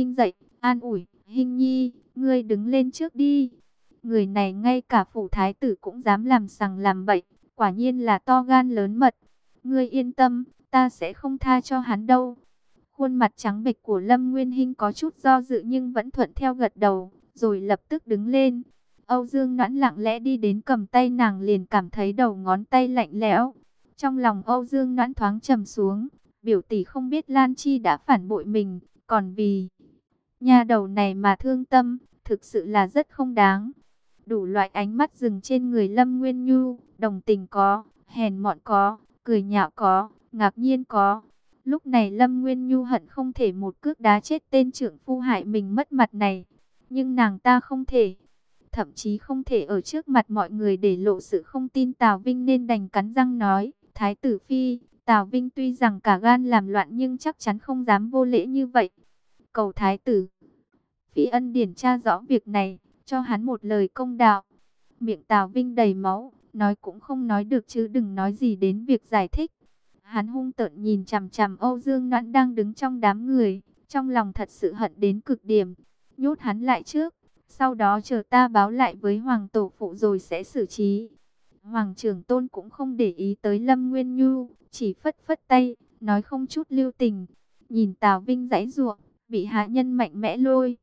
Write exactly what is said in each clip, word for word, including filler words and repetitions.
Hinh dậy, an ủi, Hinh nhi, ngươi đứng lên trước đi. Người này ngay cả phủ thái tử cũng dám làm sằng làm bậy, quả nhiên là to gan lớn mật. Ngươi yên tâm, ta sẽ không tha cho hắn đâu. Khuôn mặt trắng bệch của Lâm Nguyên Hinh có chút do dự nhưng vẫn thuận theo gật đầu, rồi lập tức đứng lên. Âu Dương Noãn lặng lẽ đi đến cầm tay nàng, liền cảm thấy đầu ngón tay lạnh lẽo. Trong lòng Âu Dương Noãn thoáng trầm xuống, biểu tỷ không biết Lan Chi đã phản bội mình, còn vì nha đầu này mà thương tâm, thực sự là rất không đáng. Đủ loại ánh mắt dừng trên người Lâm Nguyên Nhu, đồng tình có, hèn mọn có, cười nhạo có, ngạc nhiên có. Lúc này Lâm Nguyên Nhu hận không thể một cước đá chết tên trưởng phu hại mình mất mặt này. Nhưng nàng ta không thể, thậm chí không thể ở trước mặt mọi người để lộ sự không tin Tào Vinh, nên đành cắn răng nói, Thái tử phi, Tào Vinh tuy rằng cả gan làm loạn nhưng chắc chắn không dám vô lễ như vậy. Cầu Thái tử phi ân điển tra rõ việc này, cho hắn một lời công đạo. Miệng Tào Vinh đầy máu, nói cũng không nói được chứ đừng nói gì đến việc giải thích. Hắn hung tợn nhìn chằm chằm Âu Dương Noãn đang đứng trong đám người, trong lòng thật sự hận đến cực điểm. Nhốt hắn lại trước, sau đó chờ ta báo lại với Hoàng tổ phụ rồi sẽ xử trí. Hoàng trưởng tôn cũng không để ý tới Lâm Nguyên Nhu, chỉ phất phất tay, nói không chút lưu tình. Nhìn Tào Vinh giãy giụa, bị hạ nhân mạnh mẽ lôi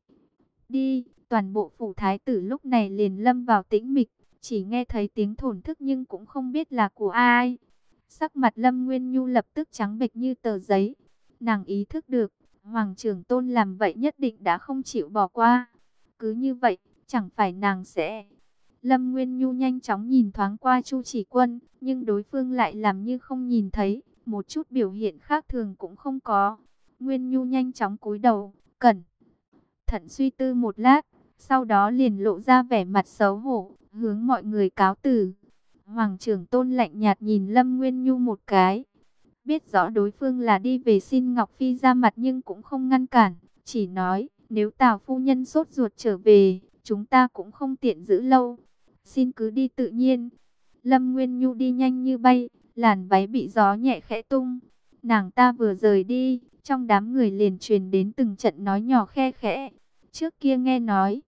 đi, toàn bộ phủ thái tử lúc này liền lâm vào tĩnh mịch, chỉ nghe thấy tiếng thổn thức nhưng cũng không biết là của ai. Sắc mặt Lâm Nguyên Nhu lập tức trắng bệch như tờ giấy. Nàng ý thức được, Hoàng trưởng tôn làm vậy nhất định đã không chịu bỏ qua. Cứ như vậy, chẳng phải nàng sẽ... Lâm Nguyên Nhu nhanh chóng nhìn thoáng qua Chu Chỉ Quân, nhưng đối phương lại làm như không nhìn thấy, một chút biểu hiện khác thường cũng không có. Nguyên Nhu nhanh chóng cúi đầu, cẩn thận suy tư một lát, sau đó liền lộ ra vẻ mặt xấu hổ, hướng mọi người cáo từ. Hoàng trưởng tôn lạnh nhạt nhìn Lâm Nguyên Nhu một cái, biết rõ đối phương là đi về xin Ngọc Phi ra mặt nhưng cũng không ngăn cản, chỉ nói, nếu Tào phu nhân sốt ruột trở về, chúng ta cũng không tiện giữ lâu. Xin cứ đi tự nhiên. Lâm Nguyên Nhu đi nhanh như bay, làn váy bị gió nhẹ khẽ tung. Nàng ta vừa rời đi, trong đám người liền truyền đến từng trận nói nhỏ khe khẽ. Trước kia nghe nói,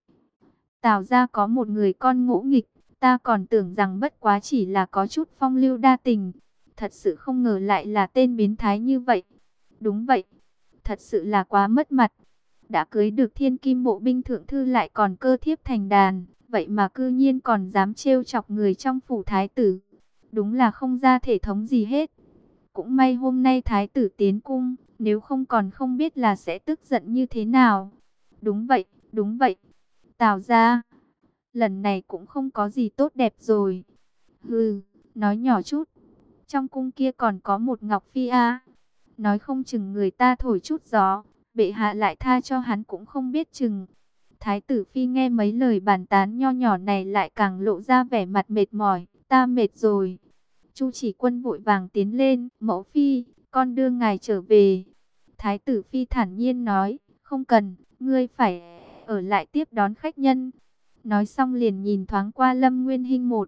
Tào gia có một người con ngỗ nghịch, ta còn tưởng rằng bất quá chỉ là có chút phong lưu đa tình. Thật sự không ngờ lại là tên biến thái như vậy. Đúng vậy, thật sự là quá mất mặt. Đã cưới được thiên kim bộ binh thượng thư lại còn cơ thiếp thành đàn, vậy mà cư nhiên còn dám trêu chọc người trong phủ thái tử. Đúng là không ra thể thống gì hết. Cũng may hôm nay thái tử tiến cung, nếu không còn không biết là sẽ tức giận như thế nào. Đúng vậy, đúng vậy. Tào gia, lần này cũng không có gì tốt đẹp rồi. Hừ, nói nhỏ chút. Trong cung kia còn có một Ngọc Phi a. Nói không chừng người ta thổi chút gió, bệ hạ lại tha cho hắn cũng không biết chừng. Thái tử Phi nghe mấy lời bàn tán nho nhỏ này lại càng lộ ra vẻ mặt mệt mỏi. Ta mệt rồi. Chu Chỉ Quân vội vàng tiến lên. Mẫu Phi, con đưa ngài trở về. Thái tử Phi thản nhiên nói, không cần, ngươi phải ở lại tiếp đón khách nhân. Nói xong liền nhìn thoáng qua Lâm Nguyên Hinh một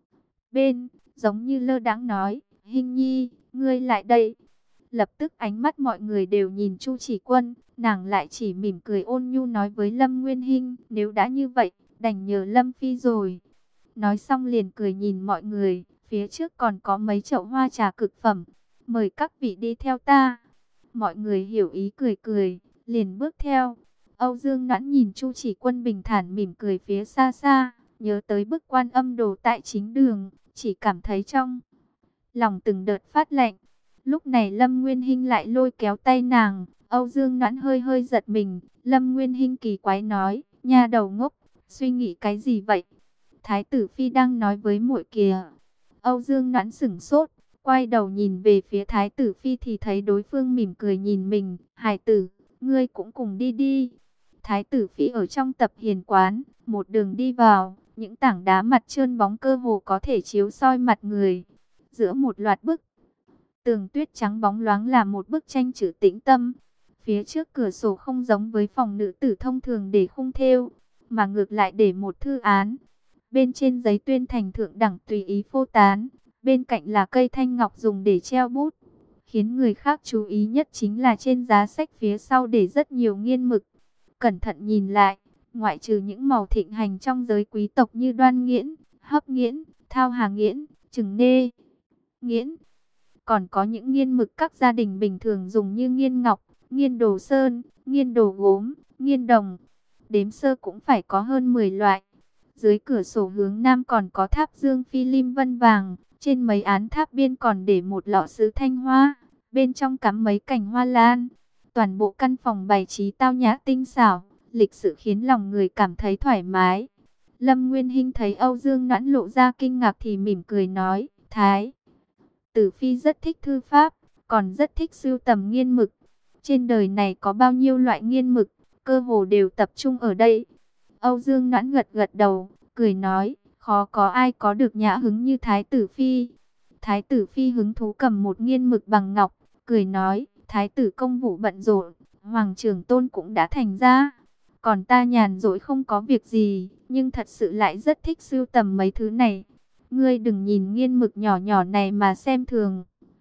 bên, giống như lơ đãng nói, Hinh nhi, ngươi lại đây. Lập tức ánh mắt mọi người đều nhìn Chu Chỉ Quân, nàng lại chỉ mỉm cười ôn nhu nói với Lâm Nguyên Hinh, nếu đã như vậy, đành nhờ Lâm Phi rồi. Nói xong liền cười nhìn mọi người, phía trước còn có mấy chậu hoa trà cực phẩm, mời các vị đi theo ta. Mọi người hiểu ý cười cười, liền bước theo. Âu Dương Noãn nhìn Chu Chỉ Quân bình thản mỉm cười phía xa xa, nhớ tới bức Quan Âm Đồ tại chính đường, chỉ cảm thấy trong lòng từng đợt phát lạnh. Lúc này Lâm Nguyên Hinh lại lôi kéo tay nàng, Âu Dương Noãn hơi hơi giật mình. Lâm Nguyên Hinh kỳ quái nói, nha đầu ngốc, suy nghĩ cái gì vậy? Thái tử Phi đang nói với muội kìa. Âu Dương Noãn sửng sốt, quay đầu nhìn về phía Thái tử Phi thì thấy đối phương mỉm cười nhìn mình. Hải tử, ngươi cũng cùng đi đi. Thái tử Phi ở trong tập hiền quán, một đường đi vào, những tảng đá mặt trơn bóng cơ hồ có thể chiếu soi mặt người. Giữa một loạt bức tường tuyết trắng bóng loáng là một bức tranh chữ tĩnh tâm. Phía trước cửa sổ không giống với phòng nữ tử thông thường để khung thêu, mà ngược lại để một thư án. Bên trên giấy tuyên thành thượng đẳng tùy ý phô tán, bên cạnh là cây thanh ngọc dùng để treo bút. Khiến người khác chú ý nhất chính là trên giá sách phía sau để rất nhiều nghiên mực. Cẩn thận nhìn lại, ngoại trừ những màu thịnh hành trong giới quý tộc như Đoan Nghiễn, Hấp Nghiễn, Thao Hà Nghiễn, Trừng Nê Nghiễn, còn có những nghiên mực các gia đình bình thường dùng như nghiên ngọc, nghiên đồ sơn, nghiên đồ gốm, nghiên đồng. Đếm sơ cũng phải có hơn mười loại. Dưới cửa sổ hướng nam còn có tháp dương phi lim vân vàng. Trên mấy án tháp biên còn để một lọ sứ thanh hoa. Bên trong cắm mấy cành hoa lan. Toàn bộ căn phòng bày trí tao nhã tinh xảo, lịch sự khiến lòng người cảm thấy thoải mái. Lâm Nguyên Hinh thấy Âu Dương Noãn lộ ra kinh ngạc thì mỉm cười nói, Thái tử phi rất thích thư pháp, còn rất thích sưu tầm nghiên mực. Trên đời này có bao nhiêu loại nghiên mực, cơ hồ đều tập trung ở đây. Âu Dương Noãn gật gật đầu, cười nói, khó có ai có được nhã hứng như Thái tử phi. Thái tử phi hứng thú cầm một nghiên mực bằng ngọc, cười nói, Thái tử công vụ bận rộn, Hoàng trưởng tôn cũng đã thành ra. Còn ta nhàn rỗi không có việc gì, nhưng thật sự lại rất thích sưu tầm mấy thứ này. Ngươi đừng nhìn nghiên mực nhỏ nhỏ này mà xem thường.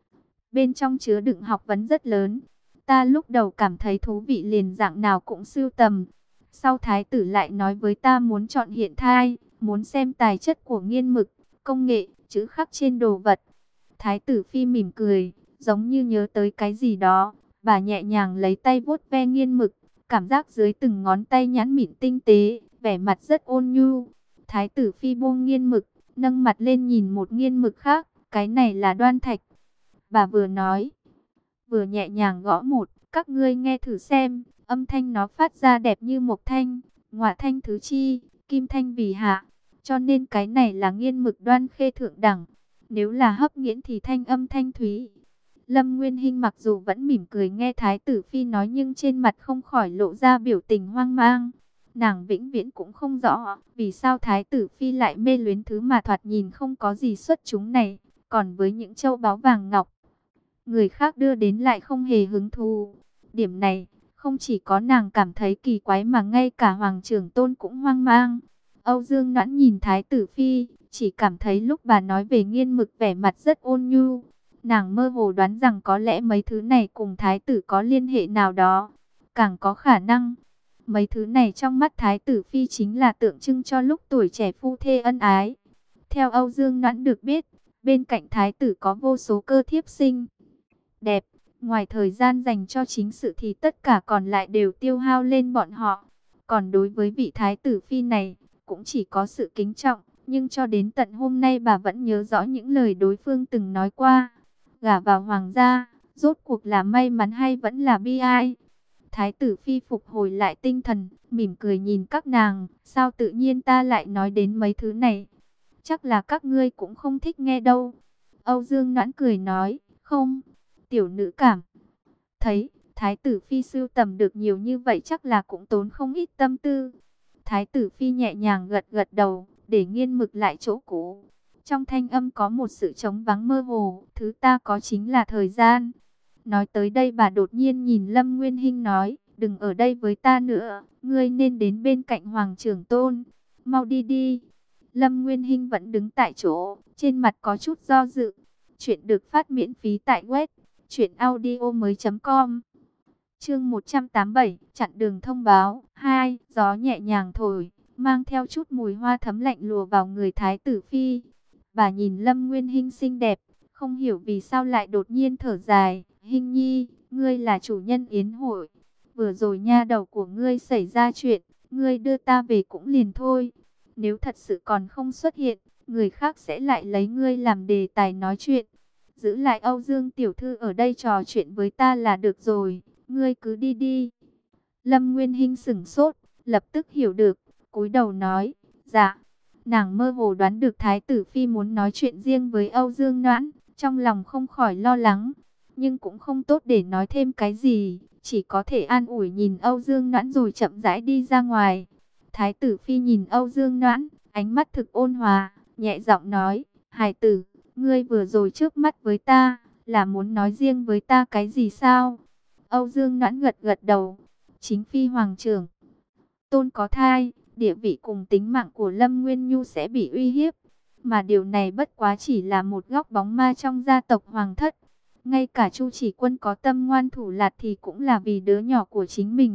Bên trong chứa đựng học vấn rất lớn. Ta lúc đầu cảm thấy thú vị liền dạng nào cũng sưu tầm. Sau thái tử lại nói với ta muốn chọn hiện thai, muốn xem tài chất của nghiên mực, công nghệ, chữ khắc trên đồ vật. Thái tử phi mỉm cười, giống như nhớ tới cái gì đó. Bà nhẹ nhàng lấy tay vuốt ve nghiên mực, cảm giác dưới từng ngón tay nhẵn mịn tinh tế, vẻ mặt rất ôn nhu. Thái tử phi buông nghiên mực, nâng mặt lên nhìn một nghiên mực khác, cái này là đoan thạch. Bà vừa nói, vừa nhẹ nhàng gõ một, các ngươi nghe thử xem, âm thanh nó phát ra đẹp như mộc thanh, ngọa thanh thứ chi, kim thanh vì hạ, cho nên cái này là nghiên mực đoan khê thượng đẳng, nếu là Hấp Nghiễn thì thanh âm thanh thúy. Lâm Nguyên Hinh mặc dù vẫn mỉm cười nghe Thái tử phi nói nhưng trên mặt không khỏi lộ ra biểu tình hoang mang. Nàng vĩnh viễn cũng không rõ vì sao Thái tử phi lại mê luyến thứ mà thoạt nhìn không có gì xuất chúng này, còn với những châu báu vàng ngọc, người khác đưa đến lại không hề hứng thú. Điểm này, không chỉ có nàng cảm thấy kỳ quái mà ngay cả Hoàng trưởng tôn cũng hoang mang. Âu Dương Noãn nhìn Thái tử phi, chỉ cảm thấy lúc bà nói về nghiên mực vẻ mặt rất ôn nhu. Nàng mơ hồ đoán rằng có lẽ mấy thứ này cùng Thái tử có liên hệ nào đó. Càng có khả năng, mấy thứ này trong mắt Thái tử phi chính là tượng trưng cho lúc tuổi trẻ phu thê ân ái. Theo Âu Dương Noãn được biết, bên cạnh Thái tử có vô số cơ thiếp xinh đẹp. Ngoài thời gian dành cho chính sự thì tất cả còn lại đều tiêu hao lên bọn họ. Còn đối với vị Thái tử phi này, cũng chỉ có sự kính trọng. Nhưng cho đến tận hôm nay bà vẫn nhớ rõ những lời đối phương từng nói qua. Gả vào hoàng gia, rốt cuộc là may mắn hay vẫn là bi ai? Thái tử phi phục hồi lại tinh thần, mỉm cười nhìn các nàng. Sao tự nhiên ta lại nói đến mấy thứ này? Chắc là các ngươi cũng không thích nghe đâu. Âu Dương Noãn cười nói, không, tiểu nữ cảm thấy Thái tử phi sưu tầm được nhiều như vậy chắc là cũng tốn không ít tâm tư. Thái tử phi nhẹ nhàng gật gật đầu, để nghiên mực lại chỗ cũ. Trong thanh âm có một sự trống vắng mơ hồ, thứ ta có chính là thời gian. Nói tới đây bà đột nhiên nhìn Lâm Nguyên Hinh nói, đừng ở đây với ta nữa, ngươi nên đến bên cạnh Hoàng trưởng tôn, mau đi đi. Lâm Nguyên Hinh vẫn đứng tại chỗ, trên mặt có chút do dự. Chuyện được phát miễn phí tại web truyện audio mới chấm com. Chương một trăm tám mươi bảy, chặn đường thông báo. hai. Gió nhẹ nhàng thổi, mang theo chút mùi hoa thấm lạnh lùa vào người Thái tử phi. Bà nhìn Lâm Nguyên Hinh xinh đẹp, không hiểu vì sao lại đột nhiên thở dài. Hinh nhi, ngươi là chủ nhân yến hội. Vừa rồi nha đầu của ngươi xảy ra chuyện, ngươi đưa ta về cũng liền thôi. Nếu thật sự còn không xuất hiện, người khác sẽ lại lấy ngươi làm đề tài nói chuyện. Giữ lại Âu Dương tiểu thư ở đây trò chuyện với ta là được rồi, ngươi cứ đi đi. Lâm Nguyên Hinh sửng sốt, lập tức hiểu được, cúi đầu nói, dạ. Nàng mơ hồ đoán được Thái tử phi muốn nói chuyện riêng với Âu Dương Noãn, trong lòng không khỏi lo lắng, nhưng cũng không tốt để nói thêm cái gì, chỉ có thể an ủi nhìn Âu Dương Noãn rồi chậm rãi đi ra ngoài. Thái tử phi nhìn Âu Dương Noãn, ánh mắt thực ôn hòa, nhẹ giọng nói, hài tử, ngươi vừa rồi trước mắt với ta, là muốn nói riêng với ta cái gì sao? Âu Dương Noãn gật gật đầu, chính phi hoàng trưởng tôn có thai, địa vị cùng tính mạng của Lâm Nguyên Nhu sẽ bị uy hiếp. Mà điều này bất quá chỉ là một góc bóng ma trong gia tộc hoàng thất. Ngay cả Chu Chỉ Quân có tâm ngoan thủ lạt thì cũng là vì đứa nhỏ của chính mình.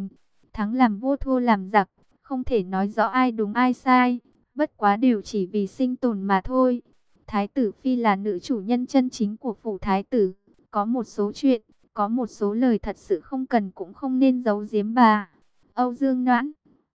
thắng làm vua thua làm giặc, không thể nói rõ ai đúng ai sai, bất quá đều chỉ vì sinh tồn mà thôi. Thái tử phi là nữ chủ nhân chân chính của phủ thái tử, có một số chuyện, có một số lời thật sự không cần cũng không nên giấu giếm bà. Âu Dương Noãn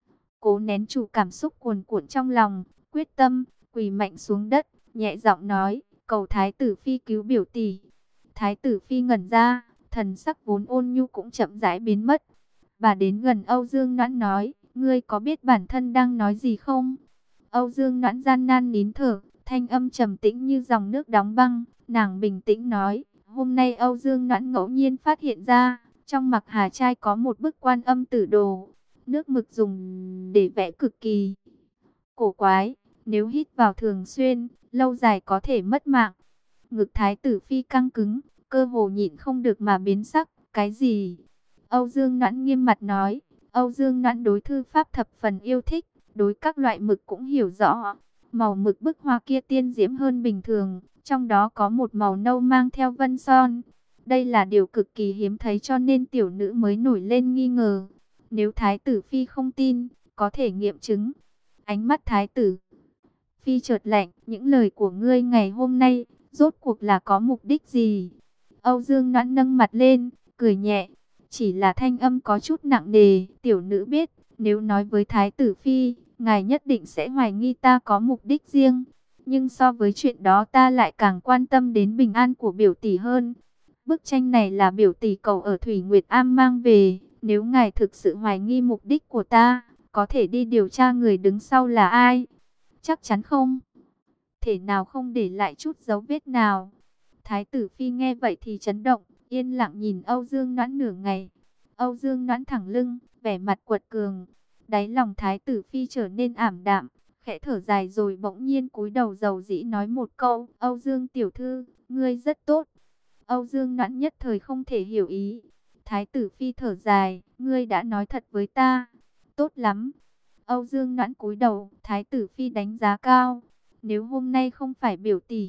cố nén chủ cảm xúc cuồn cuộn trong lòng, quyết tâm quỳ mạnh xuống đất, nhẹ giọng nói, cầu thái tử phi cứu biểu tỷ. Thái tử phi ngẩn ra, thần sắc vốn ôn nhu cũng chậm rãi biến mất. Bà đến gần Âu Dương Noãn nói, ngươi có biết bản thân đang nói gì không? Âu Dương Noãn gian nan nín thở, thanh âm trầm tĩnh như dòng nước đóng băng. Nàng bình tĩnh nói, hôm nay Âu Dương Noãn ngẫu nhiên phát hiện ra, trong mặc hà trai có một bức Quan Âm Tử Đồ, nước mực dùng để vẽ cực kỳ cổ quái, nếu hít vào thường xuyên, lâu dài có thể mất mạng. Ngực thái tử phi căng cứng, cơ hồ nhịn không được mà biến sắc. Cái gì? Âu Dương Noãn nghiêm mặt nói. Âu Dương Noãn đối thư pháp thập phần yêu thích, đối các loại mực cũng hiểu rõ. Màu mực bức hoa kia tiên diễm hơn bình thường, trong đó có một màu nâu mang theo vân son. Đây là điều cực kỳ hiếm thấy cho nên tiểu nữ mới nổi lên nghi ngờ. Nếu thái tử phi không tin, có thể nghiệm chứng. Ánh mắt thái tử phi chợt lạnh, những lời của ngươi ngày hôm nay, rốt cuộc là có mục đích gì? Âu Dương Noãn nâng mặt lên, cười nhẹ, chỉ là thanh âm có chút nặng nề. Tiểu nữ biết, nếu nói với thái tử phi, ngài nhất định sẽ hoài nghi ta có mục đích riêng. Nhưng so với chuyện đó ta lại càng quan tâm đến bình an của biểu tỷ hơn. Bức tranh này là biểu tỷ cầu ở Thủy Nguyệt Am mang về. Nếu ngài thực sự hoài nghi mục đích của ta, có thể đi điều tra người đứng sau là ai. Chắc chắn không thể nào không để lại chút dấu vết nào. Thái tử phi nghe vậy thì chấn động, yên lặng nhìn Âu Dương Noãn nửa ngày. Âu Dương Noãn thẳng lưng, vẻ mặt quật cường. Đáy lòng thái tử phi trở nên ảm đạm, khẽ thở dài rồi bỗng nhiên cúi đầu dầu dĩ nói một câu, Âu Dương tiểu thư, ngươi rất tốt. Âu Dương Noãn nhất thời không thể hiểu ý. Thái tử phi thở dài, ngươi đã nói thật với ta. Tốt lắm. Âu Dương Noãn cúi đầu, thái tử phi đánh giá cao. Nếu hôm nay không phải biểu tỷ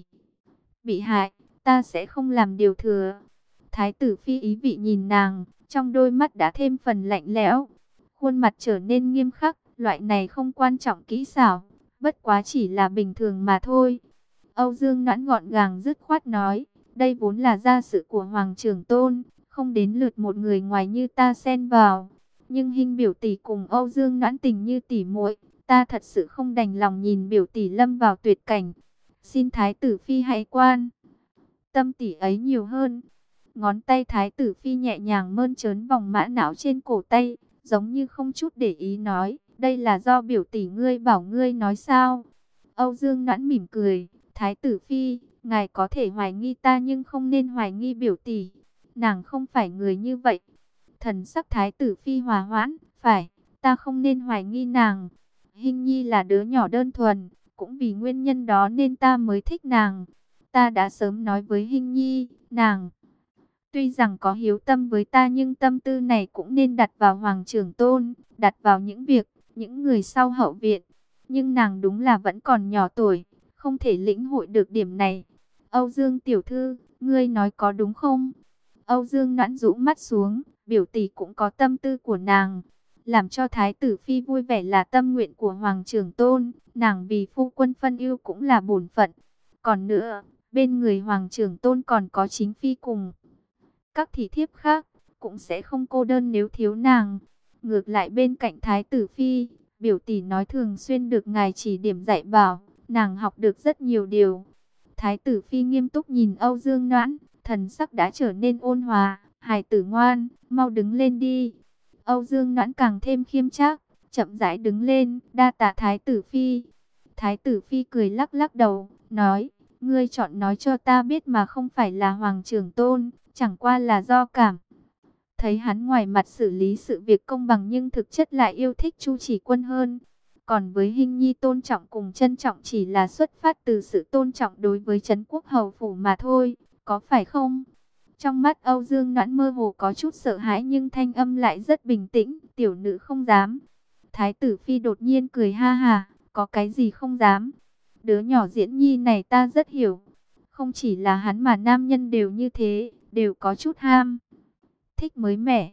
bị hại, ta sẽ không làm điều thừa. Thái tử phi ý vị nhìn nàng, trong đôi mắt đã thêm phần lạnh lẽo. Khuôn mặt trở nên nghiêm khắc, loại này không quan trọng kỹ xảo, bất quá chỉ là bình thường mà thôi. Âu Dương Noãn gọn gàng dứt khoát nói, đây vốn là gia sự của Hoàng Trưởng Tôn, không đến lượt một người ngoài như ta xen vào. Nhưng Hinh biểu tỷ cùng Âu Dương Noãn tình như tỉ muội, ta thật sự không đành lòng nhìn biểu tỷ lâm vào tuyệt cảnh. Xin thái tử phi hãy quan tâm tỷ ấy nhiều hơn. Ngón tay thái tử phi nhẹ nhàng mơn trớn vòng mã não trên cổ tay, giống như không chút để ý nói, đây là do biểu tỷ ngươi bảo ngươi nói sao? Âu Dương Noãn mỉm cười, thái tử phi, ngài có thể hoài nghi ta nhưng không nên hoài nghi biểu tỷ. Nàng không phải người như vậy. Thần sắc thái tử phi hòa hoãn, phải, ta không nên hoài nghi nàng. Hinh Nhi là đứa nhỏ đơn thuần, cũng vì nguyên nhân đó nên ta mới thích nàng. Ta đã sớm nói với Hinh Nhi, nàng tuy rằng có hiếu tâm với ta nhưng tâm tư này cũng nên đặt vào Hoàng Trưởng Tôn, đặt vào những việc, những người sau hậu viện. Nhưng nàng đúng là vẫn còn nhỏ tuổi, không thể lĩnh hội được điểm này. Âu Dương tiểu thư, ngươi nói có đúng không? Âu Dương Noãn rũ mắt xuống, biểu tỷ cũng có tâm tư của nàng. Làm cho thái tử phi vui vẻ là tâm nguyện của Hoàng Trưởng Tôn, nàng vì phu quân phân ưu cũng là bổn phận. Còn nữa, bên người Hoàng Trưởng Tôn còn có chính phi cùng các thị thiếp khác, cũng sẽ không cô đơn nếu thiếu nàng. Ngược lại bên cạnh thái tử phi, biểu tỷ nói thường xuyên được ngài chỉ điểm dạy bảo, nàng học được rất nhiều điều. Thái tử phi nghiêm túc nhìn Âu Dương Noãn, thần sắc đã trở nên ôn hòa, hài tử ngoan, mau đứng lên đi. Âu Dương Noãn càng thêm khiêm trác, chậm rãi đứng lên, đa tạ thái tử phi. Thái tử phi cười lắc lắc đầu, nói, ngươi chọn nói cho ta biết mà không phải là Hoàng Trưởng Tôn, chẳng qua là do cảm thấy hắn ngoài mặt xử lý sự việc công bằng nhưng thực chất lại yêu thích Chu Chỉ Quân hơn. Còn với Hinh Nhi tôn trọng cùng trân trọng chỉ là xuất phát từ sự tôn trọng đối với Trấn Quốc hầu phủ mà thôi, có phải không? Trong mắt Âu Dương Noãn mơ hồ có chút sợ hãi nhưng thanh âm lại rất bình tĩnh, tiểu nữ không dám. Thái tử phi đột nhiên cười ha ha, có cái gì không dám? Đứa nhỏ Diễn Nhi này ta rất hiểu, không chỉ là hắn mà nam nhân đều như thế, đều có chút ham thích mới mẻ.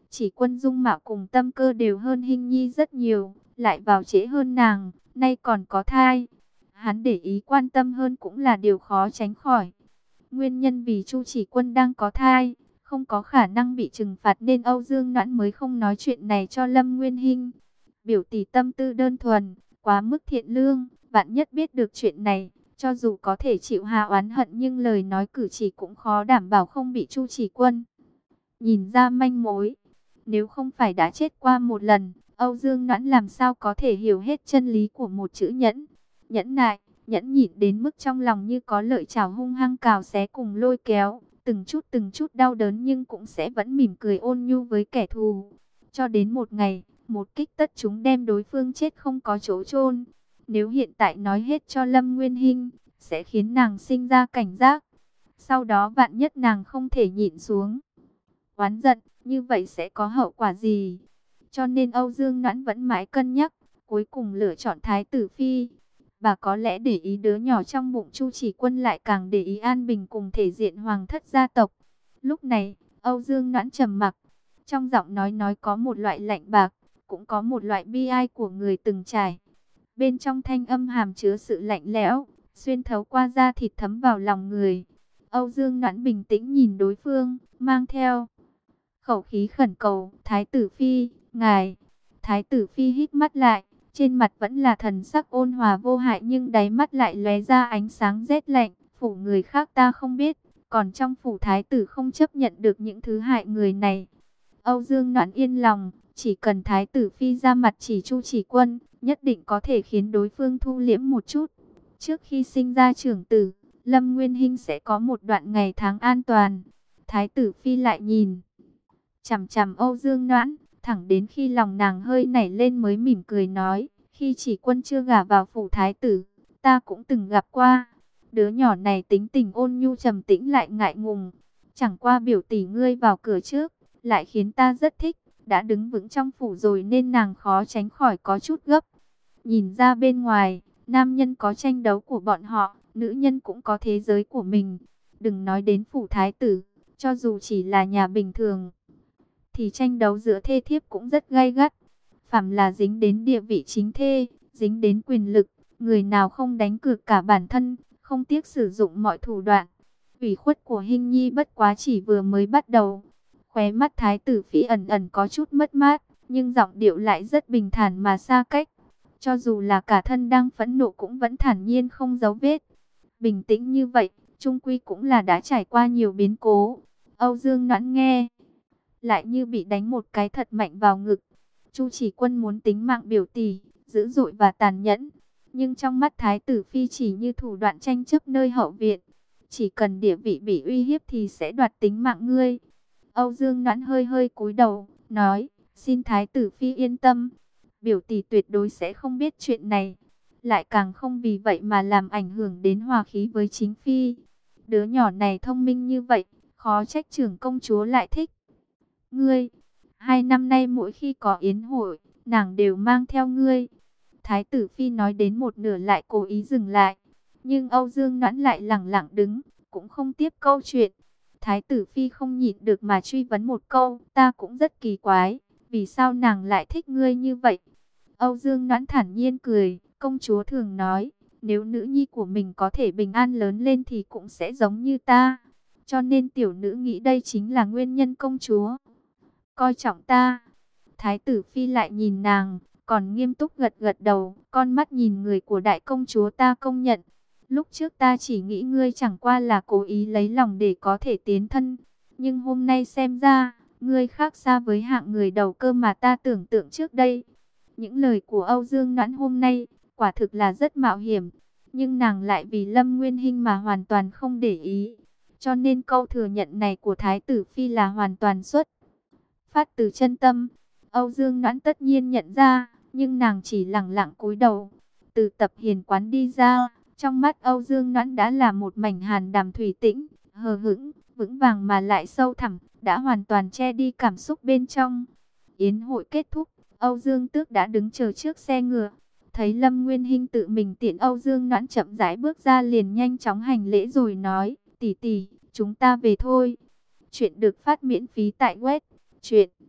Chỉ Quân dung mạo cùng tâm cơ đều hơn Hinh Nhi rất nhiều, lại vào trễ hơn nàng, nay còn có thai. Hắn để ý quan tâm hơn cũng là điều khó tránh khỏi. Nguyên nhân vì Chu Chỉ Quân đang có thai, không có khả năng bị trừng phạt nên Âu Dương Noãn mới không nói chuyện này cho Lâm Nguyên Hinh. Biểu tỷ tâm tư đơn thuần, quá mức thiện lương, vạn nhất biết được chuyện này, cho dù có thể chịu hạ oán hận nhưng lời nói cử chỉ cũng khó đảm bảo không bị Chu Chỉ Quân nhìn ra manh mối. Nếu không phải đã chết qua một lần, Âu Dương Noãn làm sao có thể hiểu hết chân lý của một chữ nhẫn. Nhẫn nại, nhẫn nhịn đến mức trong lòng như có lợi chảo hung hăng cào xé cùng lôi kéo, từng chút từng chút đau đớn nhưng cũng sẽ vẫn mỉm cười ôn nhu với kẻ thù. Cho đến một ngày, một kích tất chúng đem đối phương chết không có chỗ chôn. Nếu hiện tại nói hết cho Lâm Nguyên Hinh, sẽ khiến nàng sinh ra cảnh giác. Sau đó vạn nhất nàng không thể nhịn xuống oán giận, như vậy sẽ có hậu quả gì? Cho nên Âu Dương Noãn vẫn mãi cân nhắc, cuối cùng lựa chọn Thái tử Phi. Bà có lẽ để ý đứa nhỏ trong bụng Chu Chỉ Quân lại càng để ý an bình cùng thể diện hoàng thất gia tộc. Lúc này, Âu Dương Noãn trầm mặc, trong giọng nói nói có một loại lạnh bạc, cũng có một loại bi ai của người từng trải. Bên trong thanh âm hàm chứa sự lạnh lẽo, xuyên thấu qua da thịt thấm vào lòng người. Âu Dương Noãn bình tĩnh nhìn đối phương, mang theo khẩu khí khẩn cầu, Thái tử Phi, ngài. Thái tử Phi hít mắt lại, trên mặt vẫn là thần sắc ôn hòa vô hại nhưng đáy mắt lại lóe ra ánh sáng rét lạnh. Phủ người khác ta không biết, còn trong phủ thái tử không chấp nhận được những thứ hại người này. Âu Dương Noãn yên lòng, chỉ cần Thái tử Phi ra mặt chỉ Chu Chỉ Quân, nhất định có thể khiến đối phương thu liễm một chút. Trước khi sinh ra trưởng tử, Lâm Nguyên Hinh sẽ có một đoạn ngày tháng an toàn. Thái tử Phi lại nhìn chằm chằm Âu Dương Noãn, thẳng đến khi lòng nàng hơi nảy lên mới mỉm cười nói, khi Chỉ Quân chưa gả vào phủ thái tử, ta cũng từng gặp qua. Đứa nhỏ này tính tình ôn nhu trầm tĩnh lại ngại ngùng, chẳng qua biểu tỷ ngươi vào cửa trước, lại khiến ta rất thích, đã đứng vững trong phủ rồi nên nàng khó tránh khỏi có chút gấp. Nhìn ra bên ngoài, nam nhân có tranh đấu của bọn họ, nữ nhân cũng có thế giới của mình. Đừng nói đến phủ thái tử, cho dù chỉ là nhà bình thường, thì tranh đấu giữa thê thiếp cũng rất gay gắt. Phàm là dính đến địa vị chính thê, dính đến quyền lực, người nào không đánh cược cả bản thân, không tiếc sử dụng mọi thủ đoạn. Ủy khuất của Hinh Nhi bất quá chỉ vừa mới bắt đầu. Khóe mắt Thái tử Phi ẩn ẩn có chút mất mát, nhưng giọng điệu lại rất bình thản mà xa cách. Cho dù là cả thân đang phẫn nộ cũng vẫn thản nhiên không giấu vết. Bình tĩnh như vậy, chung quy cũng là đã trải qua nhiều biến cố. Âu Dương Noãn nghe lại như bị đánh một cái thật mạnh vào ngực. Chu Chỉ Quân muốn tính mạng biểu tỷ, dữ dội và tàn nhẫn, nhưng trong mắt Thái tử Phi chỉ như thủ đoạn tranh chấp nơi hậu viện. Chỉ cần địa vị bị uy hiếp thì sẽ đoạt tính mạng ngươi. Âu Dương Noãn hơi hơi cúi đầu, nói, xin Thái tử Phi yên tâm, biểu tỷ tuyệt đối sẽ không biết chuyện này, lại càng không vì vậy mà làm ảnh hưởng đến hòa khí với chính Phi. Đứa nhỏ này thông minh như vậy, khó trách trưởng công chúa lại thích ngươi. Hai năm nay mỗi khi có yến hội, nàng đều mang theo ngươi. Thái tử Phi nói đến một nửa lại cố ý dừng lại, nhưng Âu Dương Noãn lại lẳng lặng đứng, cũng không tiếp câu chuyện. Thái tử Phi không nhịn được mà truy vấn một câu, ta cũng rất kỳ quái, vì sao nàng lại thích ngươi như vậy? Âu Dương Noãn thản nhiên cười, công chúa thường nói, nếu nữ nhi của mình có thể bình an lớn lên thì cũng sẽ giống như ta. Cho nên tiểu nữ nghĩ đây chính là nguyên nhân công chúa coi trọng ta. Thái tử Phi lại nhìn nàng, còn nghiêm túc gật gật đầu, con mắt nhìn người của đại công chúa ta công nhận. Lúc trước ta chỉ nghĩ ngươi chẳng qua là cố ý lấy lòng để có thể tiến thân, nhưng hôm nay xem ra, ngươi khác xa với hạng người đầu cơ mà ta tưởng tượng trước đây. Những lời của Âu Dương Noãn hôm nay, quả thực là rất mạo hiểm, nhưng nàng lại vì Lâm Nguyên Hinh mà hoàn toàn không để ý. Cho nên câu thừa nhận này của Thái tử Phi là hoàn toàn xuất phát từ chân tâm. Âu Dương Noãn tất nhiên nhận ra, nhưng nàng chỉ lẳng lặng cúi đầu. Từ tập hiền quán đi ra, trong mắt Âu Dương Noãn đã là một mảnh hàn đàm thủy tĩnh, hờ hững, vững vàng mà lại sâu thẳm, đã hoàn toàn che đi cảm xúc bên trong. Yến hội kết thúc, Âu Dương Tước đã đứng chờ trước xe ngựa. Thấy Lâm Nguyên Hinh tự mình tiện Âu Dương Noãn chậm rãi bước ra liền nhanh chóng hành lễ rồi nói, tỷ tỷ, chúng ta về thôi. Chuyện được phát miễn phí tại web truyện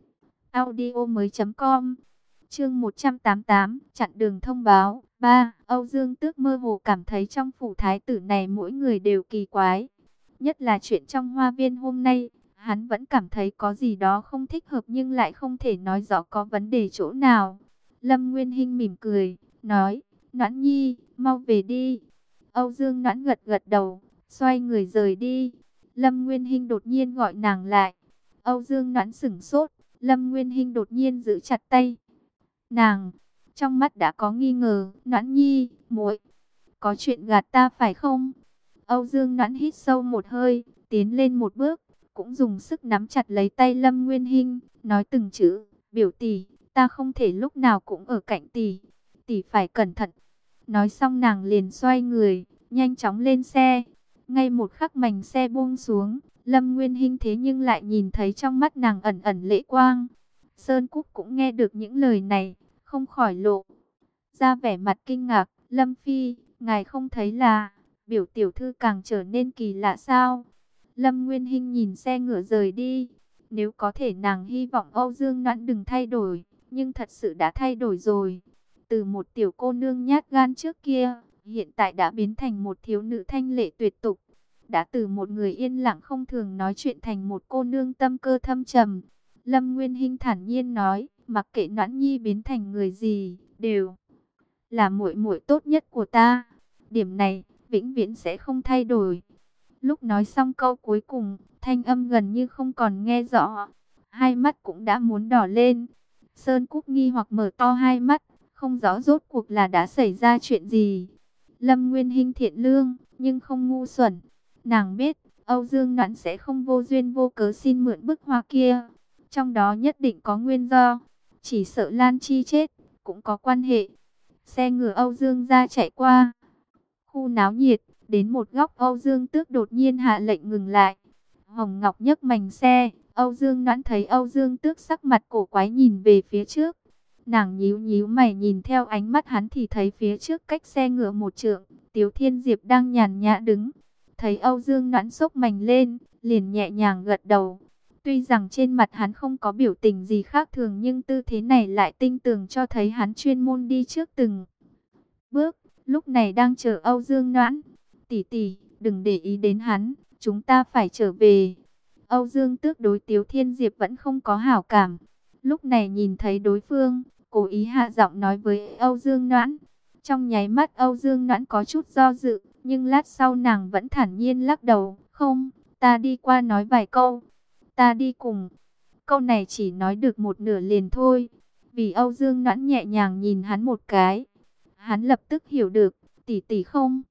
audio mới chấm com. Chương một trăm tám mươi tám, chặn đường thông báo. ba. Âu Dương Tước mơ hồ cảm thấy trong phủ thái tử này mỗi người đều kỳ quái. Nhất là chuyện trong hoa viên hôm nay, hắn vẫn cảm thấy có gì đó không thích hợp nhưng lại không thể nói rõ có vấn đề chỗ nào. Lâm Nguyên Hinh mỉm cười, nói, Noãn Nhi, mau về đi. Âu Dương Noãn gật gật đầu, xoay người rời đi. Lâm Nguyên Hinh đột nhiên gọi nàng lại. Âu Dương Noãn sửng sốt, Lâm Nguyên Hinh đột nhiên giữ chặt tay nàng, trong mắt đã có nghi ngờ. Noãn Nhi, muội có chuyện gạt ta phải không? Âu Dương Noãn hít sâu một hơi, tiến lên một bước, cũng dùng sức nắm chặt lấy tay Lâm Nguyên Hinh, nói từng chữ, biểu tỷ, ta không thể lúc nào cũng ở cạnh tỷ, tỷ phải cẩn thận. Nói xong nàng liền xoay người, nhanh chóng lên xe. Ngay một khắc mành xe buông xuống, Lâm Nguyên Hinh thế nhưng lại nhìn thấy trong mắt nàng ẩn ẩn lệ quang. Sơn Cúc cũng nghe được những lời này, không khỏi lộ ra vẻ mặt kinh ngạc. Lâm Phi, ngài không thấy là biểu tiểu thư càng trở nên kỳ lạ sao? Lâm Nguyên Hinh nhìn xe ngựa rời đi. Nếu có thể nàng hy vọng Âu Dương Noãn đừng thay đổi, nhưng thật sự đã thay đổi rồi. Từ một tiểu cô nương nhát gan trước kia, hiện tại đã biến thành một thiếu nữ thanh lệ tuyệt tục. Đã từ một người yên lặng không thường nói chuyện thành một cô nương tâm cơ thâm trầm. Lâm Nguyên Hinh thản nhiên nói, mặc kệ Noãn Nhi biến thành người gì, đều là muội muội tốt nhất của ta. Điểm này vĩnh viễn sẽ không thay đổi. Lúc nói xong câu cuối cùng, thanh âm gần như không còn nghe rõ, hai mắt cũng đã muốn đỏ lên. Sơn Cúc nghi hoặc mở to hai mắt, không rõ rốt cuộc là đã xảy ra chuyện gì. Lâm Nguyên Hinh thiện lương, nhưng không ngu xuẩn. Nàng biết, Âu Dương Noãn sẽ không vô duyên vô cớ xin mượn bức hoa kia. Trong đó nhất định có nguyên do. Chỉ sợ Lan Chi chết, cũng có quan hệ. Xe ngựa Âu Dương ra chạy qua khu náo nhiệt, đến một góc Âu Dương Tước đột nhiên hạ lệnh ngừng lại. Hồng Ngọc nhấc mành xe, Âu Dương Noãn thấy Âu Dương Tước sắc mặt cổ quái nhìn về phía trước. Nàng nhíu nhíu mày nhìn theo ánh mắt hắn thì thấy phía trước cách xe ngựa một trượng, Tiếu Thiên Diệp đang nhàn nhã đứng. Thấy Âu Dương Noãn xốc mành lên, liền nhẹ nhàng gật đầu. Tuy rằng trên mặt hắn không có biểu tình gì khác thường nhưng tư thế này lại tinh tường cho thấy hắn chuyên môn đi trước từng bước. Lúc này đang chờ Âu Dương Noãn. Tỷ tỷ, đừng để ý đến hắn, chúng ta phải trở về. Âu Dương Tước đối Tiếu Thiên Diệp vẫn không có hảo cảm. Lúc này nhìn thấy đối phương, cố ý hạ giọng nói với Âu Dương Noãn. Trong nháy mắt Âu Dương Noãn có chút do dự, nhưng lát sau nàng vẫn thản nhiên lắc đầu. Không, ta đi qua nói vài câu. Ta đi cùng. Câu này chỉ nói được một nửa liền thôi. Vì Âu Dương Noãn nhẹ nhàng nhìn hắn một cái. Hắn lập tức hiểu được, tỷ tỷ không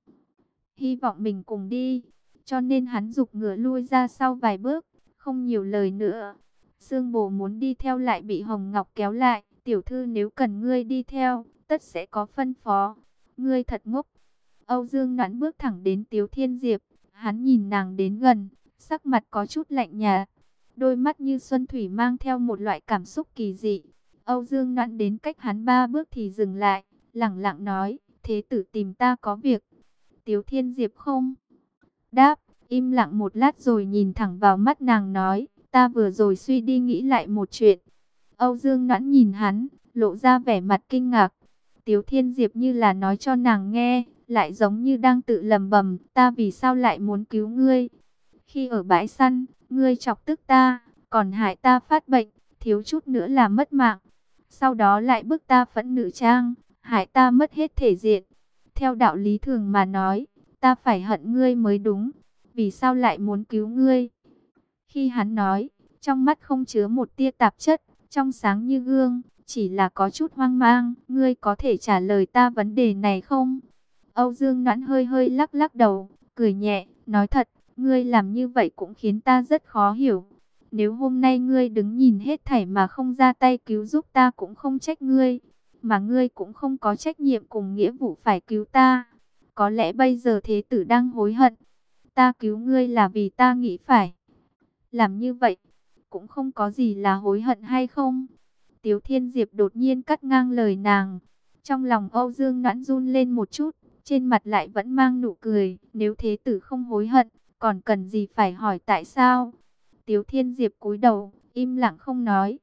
hy vọng mình cùng đi, cho nên hắn giục ngựa lui ra sau vài bước, không nhiều lời nữa. Sương Bồ muốn đi theo lại bị Hồng Ngọc kéo lại. Tiểu thư nếu cần ngươi đi theo, tất sẽ có phân phó. Ngươi thật ngốc. Âu Dương Noãn bước thẳng đến Tiếu Thiên Diệp, hắn nhìn nàng đến gần, sắc mặt có chút lạnh nhạt, đôi mắt như xuân thủy mang theo một loại cảm xúc kỳ dị. Âu Dương Noãn đến cách hắn ba bước thì dừng lại, lẳng lặng nói, thế tử tìm ta có việc. Tiếu Thiên Diệp không đáp, im lặng một lát rồi nhìn thẳng vào mắt nàng nói, ta vừa rồi suy đi nghĩ lại một chuyện. Âu Dương Noãn nhìn hắn, lộ ra vẻ mặt kinh ngạc. Tiếu Thiên Diệp như là nói cho nàng nghe, lại giống như đang tự lầm bầm, ta vì sao lại muốn cứu ngươi? Khi ở bãi săn, ngươi chọc tức ta, còn hại ta phát bệnh, thiếu chút nữa là mất mạng. Sau đó lại bức ta phẫn nữ trang, hại ta mất hết thể diện. Theo đạo lý thường mà nói, ta phải hận ngươi mới đúng. Vì sao lại muốn cứu ngươi? Khi hắn nói, trong mắt không chứa một tia tạp chất, trong sáng như gương, chỉ là có chút hoang mang. Ngươi có thể trả lời ta vấn đề này không? Âu Dương Noãn hơi hơi lắc lắc đầu, cười nhẹ, nói thật, ngươi làm như vậy cũng khiến ta rất khó hiểu. Nếu hôm nay ngươi đứng nhìn hết thảy mà không ra tay cứu giúp ta cũng không trách ngươi, mà ngươi cũng không có trách nhiệm cùng nghĩa vụ phải cứu ta. Có lẽ bây giờ thế tử đang hối hận. Ta cứu ngươi là vì ta nghĩ phải làm như vậy, cũng không có gì là hối hận hay không? Tiếu Thiên Diệp đột nhiên cắt ngang lời nàng. Trong lòng Âu Dương Noãn run lên một chút, trên mặt lại vẫn mang nụ cười. Nếu thế tử không hối hận, còn cần gì phải hỏi tại sao? Tiếu Thiên Diệp cúi đầu, im lặng không nói.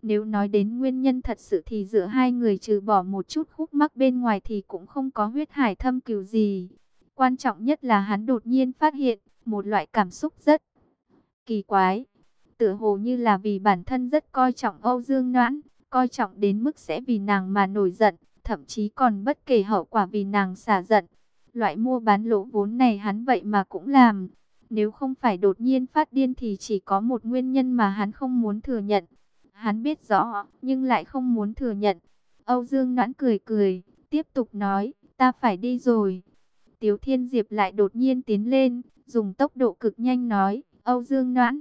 Nếu nói đến nguyên nhân thật sự thì giữa hai người trừ bỏ một chút khúc mắc bên ngoài thì cũng không có huyết hải thâm cừu gì. Quan trọng nhất là hắn đột nhiên phát hiện một loại cảm xúc rất kỳ quái. Tựa hồ như là vì bản thân rất coi trọng Âu Dương Noãn, coi trọng đến mức sẽ vì nàng mà nổi giận, thậm chí còn bất kể hậu quả vì nàng xả giận. Loại mua bán lỗ vốn này hắn vậy mà cũng làm. Nếu không phải đột nhiên phát điên thì chỉ có một nguyên nhân mà hắn không muốn thừa nhận. Hắn biết rõ, nhưng lại không muốn thừa nhận. Âu Dương Noãn cười cười, tiếp tục nói, ta phải đi rồi. Tiếu Thiên Diệp lại đột nhiên tiến lên, dùng tốc độ cực nhanh nói, Âu Dương Noãn,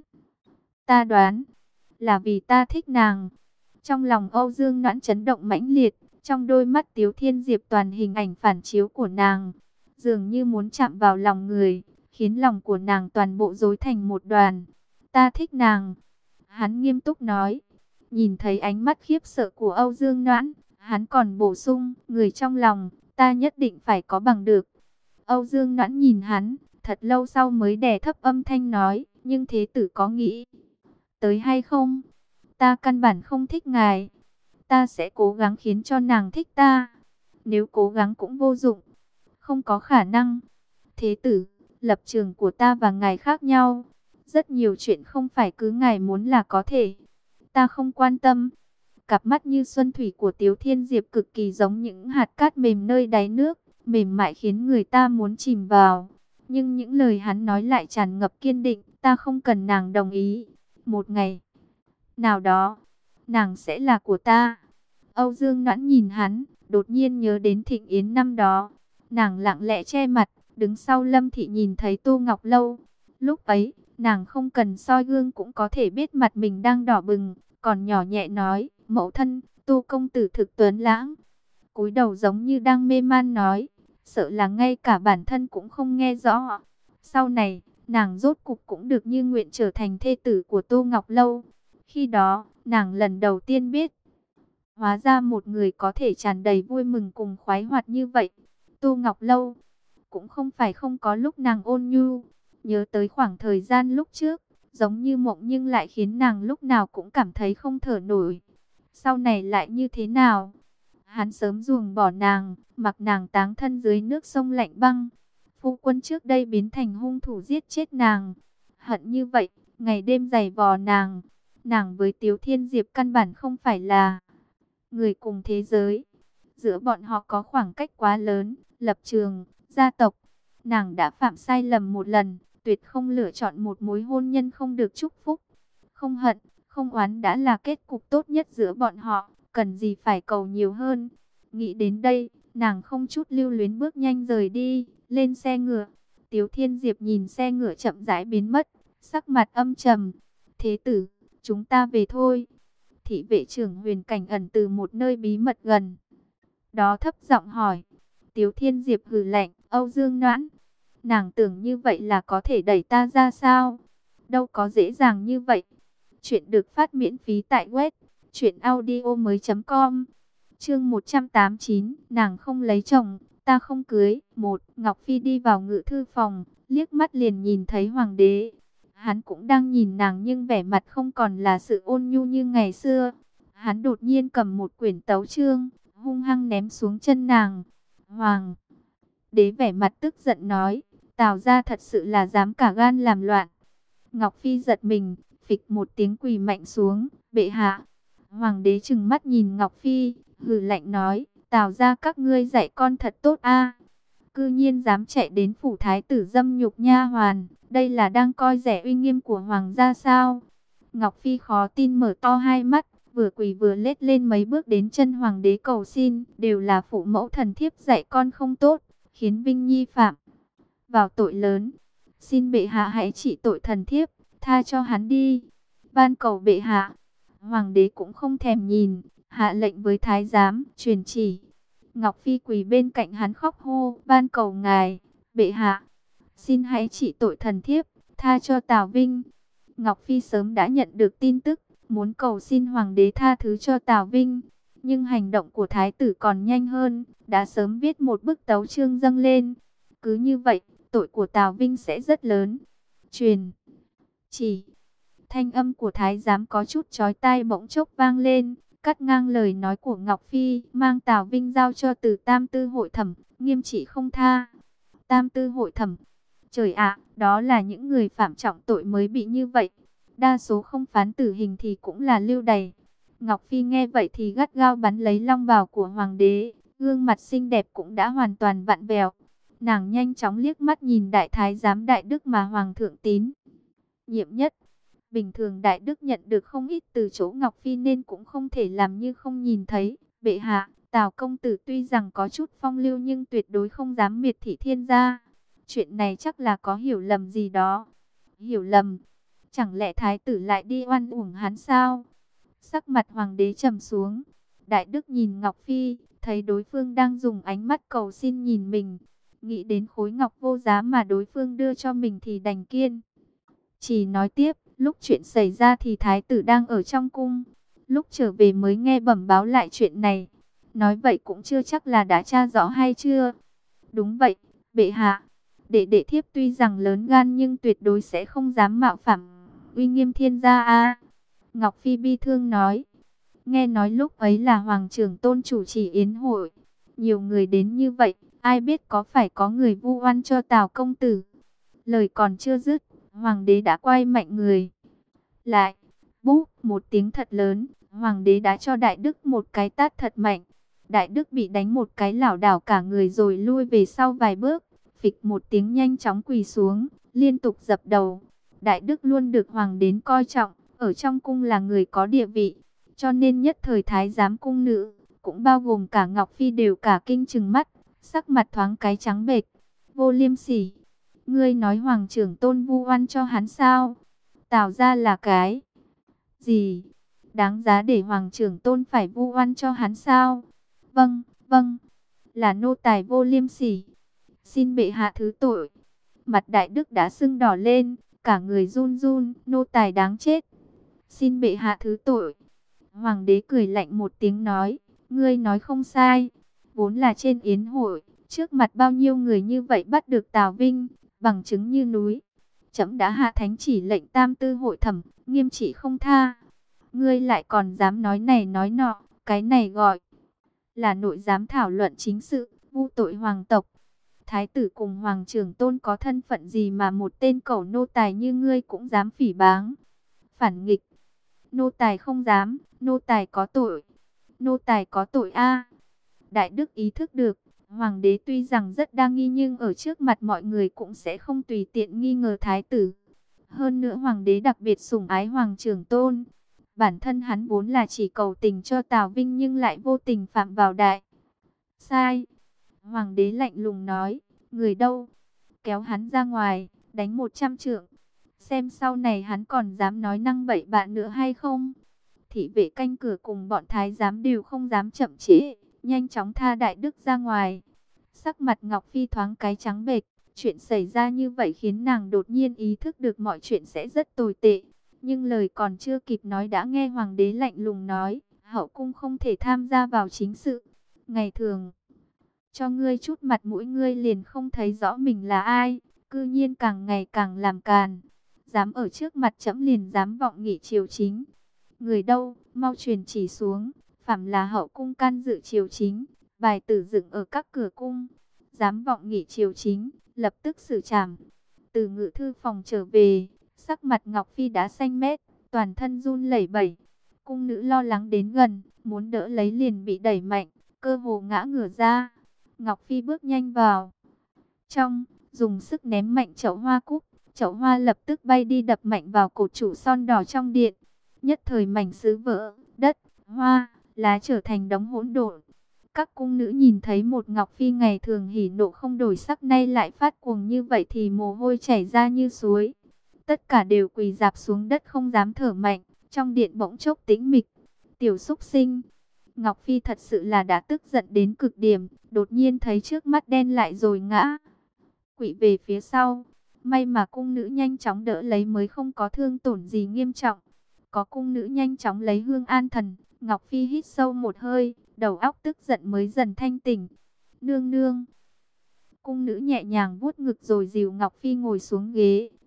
ta đoán là vì ta thích nàng. Trong lòng Âu Dương Noãn chấn động mãnh liệt, trong đôi mắt Tiếu Thiên Diệp toàn hình ảnh phản chiếu của nàng, dường như muốn chạm vào lòng người, khiến lòng của nàng toàn bộ rối thành một đoàn. Ta thích nàng. Hắn nghiêm túc nói. Nhìn thấy ánh mắt khiếp sợ của Âu Dương Noãn, hắn còn bổ sung, người trong lòng, ta nhất định phải có bằng được. Âu Dương Noãn nhìn hắn, thật lâu sau mới đè thấp âm thanh nói, nhưng thế tử có nghĩ tới hay không? Ta căn bản không thích ngài. Ta sẽ cố gắng khiến cho nàng thích ta. Nếu cố gắng cũng vô dụng, không có khả năng. Thế tử, lập trường của ta và ngài khác nhau. Rất nhiều chuyện không phải cứ ngài muốn là có thể. Ta không quan tâm. Cặp mắt như xuân thủy của Tiếu Thiên Diệp cực kỳ giống những hạt cát mềm nơi đáy nước, mềm mại khiến người ta muốn chìm vào. Nhưng những lời hắn nói lại tràn ngập kiên định, ta không cần nàng đồng ý. Một ngày nào đó, nàng sẽ là của ta. Âu Dương Noãn nhìn hắn, đột nhiên nhớ đến Thịnh Yến năm đó. Nàng lặng lẽ che mặt, đứng sau Lâm Thị nhìn thấy Tô Ngọc Lâu. Lúc ấy, nàng không cần soi gương cũng có thể biết mặt mình đang đỏ bừng, còn nhỏ nhẹ nói, mẫu thân, Tô công tử thực tuấn lãng. Cúi đầu giống như đang mê man nói, sợ là ngay cả bản thân cũng không nghe rõ. Sau này, nàng rốt cục cũng được như nguyện trở thành thê tử của Tô Ngọc Lâu. Khi đó, nàng lần đầu tiên biết, hóa ra một người có thể tràn đầy vui mừng cùng khoái hoạt như vậy. Tô Ngọc Lâu cũng không phải không có lúc nàng ôn nhu, nhớ tới khoảng thời gian lúc trước, giống như mộng nhưng lại khiến nàng lúc nào cũng cảm thấy không thở nổi. Sau này lại như thế nào? Hắn sớm ruồng bỏ nàng, mặc nàng táng thân dưới nước sông lạnh băng. Phu quân trước đây biến thành hung thủ giết chết nàng. Hận như vậy, ngày đêm giày vò nàng. Nàng với Tiếu Thiên Diệp căn bản không phải là người cùng thế giới. Giữa bọn họ có khoảng cách quá lớn, lập trường, gia tộc. Nàng đã phạm sai lầm một lần, tuyệt không lựa chọn một mối hôn nhân không được chúc phúc. Không hận, không oán đã là kết cục tốt nhất giữa bọn họ, cần gì phải cầu nhiều hơn. Nghĩ đến đây, nàng không chút lưu luyến bước nhanh rời đi, lên xe ngựa. Tiếu Thiên Diệp nhìn xe ngựa chậm rãi biến mất, sắc mặt âm trầm. Thế tử, chúng ta về thôi. Thị vệ trưởng Huyền Cảnh ẩn từ một nơi bí mật gần đó thấp giọng hỏi. Tiếu Thiên Diệp hừ lạnh, Âu Dương Noãn, nàng tưởng như vậy là có thể đẩy ta ra sao? Đâu có dễ dàng như vậy. Chuyện được phát miễn phí tại web truyện audio mới chấm com. Chương một trăm tám mươi chín, nàng không lấy chồng, ta không cưới. Một, Ngọc Phi đi vào ngự thư phòng, liếc mắt liền nhìn thấy hoàng đế. Hắn cũng đang nhìn nàng nhưng vẻ mặt không còn là sự ôn nhu như ngày xưa. Hắn đột nhiên cầm một quyển tấu chương, hung hăng ném xuống chân nàng. Hoàng đế vẻ mặt tức giận nói, Tào gia thật sự là dám cả gan làm loạn. Ngọc Phi giật mình, phịch một tiếng quỳ mạnh xuống, bệ hạ. Hoàng đế trừng mắt nhìn Ngọc Phi, hừ lạnh nói, Tào gia các ngươi dạy con thật tốt a, cư nhiên dám chạy đến phủ thái tử dâm nhục nha hoàn, đây là đang coi rẻ uy nghiêm của hoàng gia sao? Ngọc Phi khó tin mở to hai mắt, vừa quỳ vừa lết lên mấy bước đến chân hoàng đế cầu xin, đều là phụ mẫu thần thiếp dạy con không tốt, khiến Vinh Nhi phạm vào tội lớn. Xin bệ hạ hãy trị tội thần thiếp, tha cho hắn đi. Van cầu bệ hạ. Hoàng đế cũng không thèm nhìn, hạ lệnh với thái giám, truyền chỉ. Ngọc Phi quỳ bên cạnh hắn khóc hô, van cầu ngài, bệ hạ, xin hãy trị tội thần thiếp, tha cho Tào Vinh. Ngọc Phi sớm đã nhận được tin tức, muốn cầu xin hoàng đế tha thứ cho Tào Vinh. Nhưng hành động của thái tử còn nhanh hơn, đã sớm viết một bức tấu chương dâng lên. Cứ như vậy, tội của Tào Vinh sẽ rất lớn. Truyền chỉ, Thanh âm của thái giám có chút chói tai bỗng chốc vang lên, cắt ngang lời nói của Ngọc Phi, mang Tào Vinh giao cho Từ Tam Tư hội thẩm, nghiêm trị không tha. Tam Tư hội thẩm, trời ạ, đó là những người phạm trọng tội mới bị như vậy. Đa số không phán tử hình thì cũng là lưu đày. Ngọc Phi nghe vậy thì gắt gao bắn lấy long bào của hoàng đế, gương mặt xinh đẹp cũng đã hoàn toàn vặn vẹo. Nàng nhanh chóng liếc mắt nhìn đại thái giám Đại Đức mà hoàng thượng tín nhiệm nhất. Bình thường Đại Đức nhận được không ít từ chỗ Ngọc Phi nên cũng không thể làm như không nhìn thấy. Bệ hạ, Tào công tử tuy rằng có chút phong lưu nhưng tuyệt đối không dám miệt thị thiên gia. Chuyện này chắc là có hiểu lầm gì đó. Hiểu lầm? Chẳng lẽ thái tử lại đi oan uổng hắn sao? Sắc mặt hoàng đế trầm xuống. Đại Đức nhìn Ngọc Phi, thấy đối phương đang dùng ánh mắt cầu xin nhìn mình. Nghĩ đến khối ngọc vô giá mà đối phương đưa cho mình thì đành kiên. Chỉ nói tiếp, lúc chuyện xảy ra thì thái tử đang ở trong cung. Lúc trở về mới nghe bẩm báo lại chuyện này. Nói vậy cũng chưa chắc là đã tra rõ hay chưa? Đúng vậy, bệ hạ. Đệ đệ thiếp tuy rằng lớn gan nhưng tuyệt đối sẽ không dám mạo phạm uy nghiêm thiên gia a. Ngọc Phi bi thương nói. Nghe nói lúc ấy là hoàng trưởng tôn chủ trì yến hội. Nhiều người đến như vậy, ai biết có phải có người vu oan cho Tào công tử. Lời còn chưa dứt, hoàng đế đã quay mạnh người lại. Búp một tiếng thật lớn, hoàng đế đã cho Đại Đức một cái tát thật mạnh. Đại Đức bị đánh một cái lảo đảo cả người rồi lui về sau vài bước. Phịch một tiếng nhanh chóng quỳ xuống, liên tục dập đầu. Đại Đức luôn được hoàng đế coi trọng, ở trong cung là người có địa vị. Cho nên nhất thời thái giám cung nữ, cũng bao gồm cả Ngọc Phi đều cả kinh trừng mắt, sắc mặt thoáng cái trắng bệch. Vô liêm sỉ, ngươi nói hoàng trưởng tôn vu oan cho hắn sao? Tào ra là cái gì? Đáng giá để hoàng trưởng tôn phải vu oan cho hắn sao? Vâng, vâng, là nô tài vô liêm sỉ. Xin bệ hạ thứ tội. Mặt Đại Đức đã sưng đỏ lên, cả người run run, nô tài đáng chết. Xin bệ hạ thứ tội. Hoàng đế cười lạnh một tiếng nói, ngươi nói không sai. Vốn là trên yến hội, trước mặt bao nhiêu người như vậy bắt được Tào Vinh, bằng chứng như núi. Trẫm đã hạ thánh chỉ lệnh Tam Tư hội thẩm, nghiêm trị không tha. Ngươi lại còn dám nói này nói nọ, cái này gọi là nội giám thảo luận chính sự, vu tội hoàng tộc. Thái tử cùng hoàng trưởng tôn có thân phận gì mà một tên cẩu nô tài như ngươi cũng dám phỉ báng, phản nghịch. Nô tài không dám, nô tài có tội, nô tài có tội a. Đại Đức ý thức được, hoàng đế tuy rằng rất đa nghi nhưng ở trước mặt mọi người cũng sẽ không tùy tiện nghi ngờ thái tử. Hơn nữa hoàng đế đặc biệt sủng ái hoàng trưởng tôn. Bản thân hắn vốn là chỉ cầu tình cho Tào Vinh nhưng lại vô tình phạm vào đại sai. Hoàng đế lạnh lùng nói, người đâu? Kéo hắn ra ngoài, đánh một trăm trượng. Xem sau này hắn còn dám nói năng bậy bạ nữa hay không? Thị vệ canh cửa cùng bọn thái giám đều không dám chậm trễ, nhanh chóng tha Đại Đức ra ngoài. Sắc mặt Ngọc Phi thoáng cái trắng bệch, chuyện xảy ra như vậy khiến nàng đột nhiên ý thức được mọi chuyện sẽ rất tồi tệ. Nhưng lời còn chưa kịp nói đã nghe hoàng đế lạnh lùng nói, hậu cung không thể tham gia vào chính sự. Ngày thường, cho ngươi chút mặt mũi ngươi liền không thấy rõ mình là ai, cư nhiên càng ngày càng làm càn. Dám ở trước mặt trẫm liền dám vọng nghị triều chính. Người đâu, mau truyền chỉ xuống, phàm là hậu cung can dự triều chính, bài tử dựng ở các cửa cung. Dám vọng nghị triều chính, lập tức xử trảm. Từ ngự thư phòng trở về, sắc mặt Ngọc Phi đã xanh mét, toàn thân run lẩy bẩy. Cung nữ lo lắng đến gần, muốn đỡ lấy liền bị đẩy mạnh, cơ hồ ngã ngửa ra. Ngọc Phi bước nhanh vào trong, dùng sức ném mạnh chậu hoa cúc. Chậu hoa lập tức bay đi đập mạnh vào cột trụ son đỏ trong điện. Nhất thời mảnh sứ vỡ, đất, hoa, lá trở thành đống hỗn độn. Các cung nữ nhìn thấy một Ngọc Phi ngày thường hỉ nộ không đổi sắc nay lại phát cuồng như vậy thì mồ hôi chảy ra như suối. Tất cả đều quỳ rạp xuống đất không dám thở mạnh, trong điện bỗng chốc tĩnh mịch. Tiểu xúc sinh, Ngọc Phi thật sự là đã tức giận đến cực điểm, đột nhiên thấy trước mắt đen lại rồi ngã quỵ về phía sau. May mà cung nữ nhanh chóng đỡ lấy mới không có thương tổn gì nghiêm trọng. Có cung nữ nhanh chóng lấy hương an thần, Ngọc Phi hít sâu một hơi, đầu óc tức giận mới dần thanh tỉnh. Nương nương. Cung nữ nhẹ nhàng vuốt ngực rồi dìu Ngọc Phi ngồi xuống ghế,